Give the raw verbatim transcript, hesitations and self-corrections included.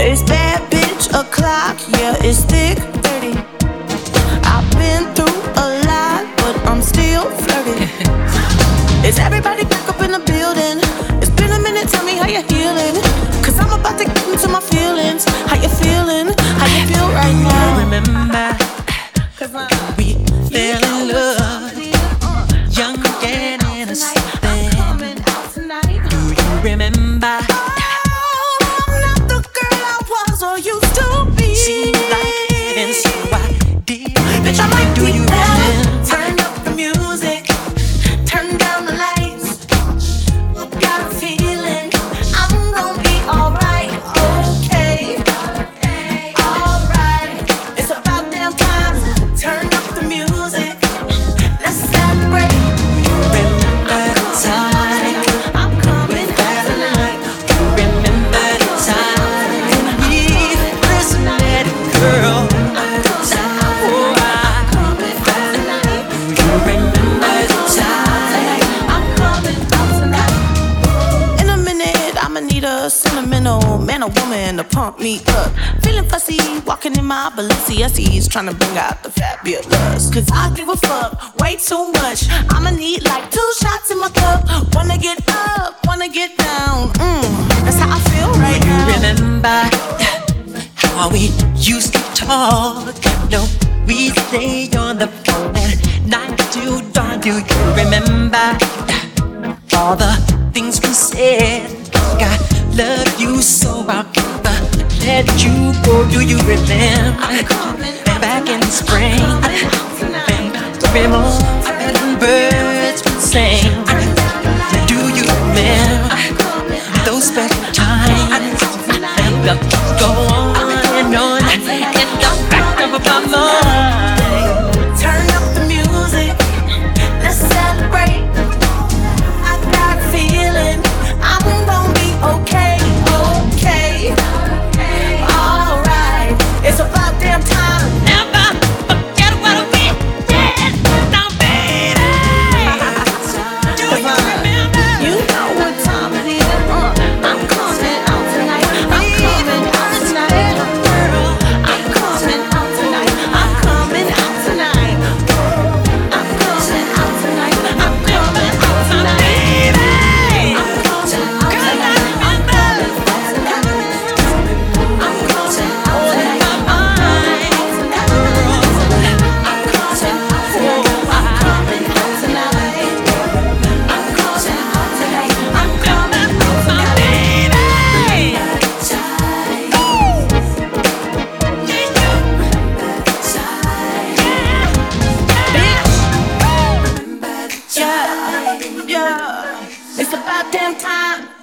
It's bad bitch o'clock, yeah, it's thick thirty. I've been through a lot, but I'm still flirty. Is everybody back up in the building? It's been a minute, tell me how you're healing. Cause I'm about to get into my feelings. How you feeling? How you feel right now? You remember when we fell in love, young and innocent then. Do you remember? Or used to be. Seemed like heaven, so I did. Bitch, I might do be you down. remember? Turn up the music, turn down the lights. Got a feeling I'm gonna be alright, okay, alright. It's about damn time. Turn up the music, let's celebrate. Remember the time I'm coming out tonight. Remember the time girl, oh, I, you remember the time I'm coming out tonight. In a minute, I'ma need a sentimental man or woman to pump me up. Feeling fussy, walking in my Balenciennes, trying to bring out the fabulous. Cause I give a fuck way too much. I'ma need like two shots in my cup. Wanna get up, wanna get down. Mm, that's how I feel right you now. Remember how we used to talk? No, we stay on the phone at night till dawn. Do you remember all the things we said? I love you so I'll never let you go. Do you remember back in the spring? Remember and birds would sing. Do you remember those special times? And the go on and on in the back of my mind. Turn up the music, let's celebrate. I got a feeling I'm gonna be okay, okay, alright. It's about damn time. Never forget what we did. Now, baby, do you remember? You know what time it is. Uh, I'm coming out tonight. I'm coming out tonight. I'm coming out tonight. I'm coming out tonight. I'm coming out tonight. I'm coming out tonight. I'm coming out Yeah, yeah, it's about damn time.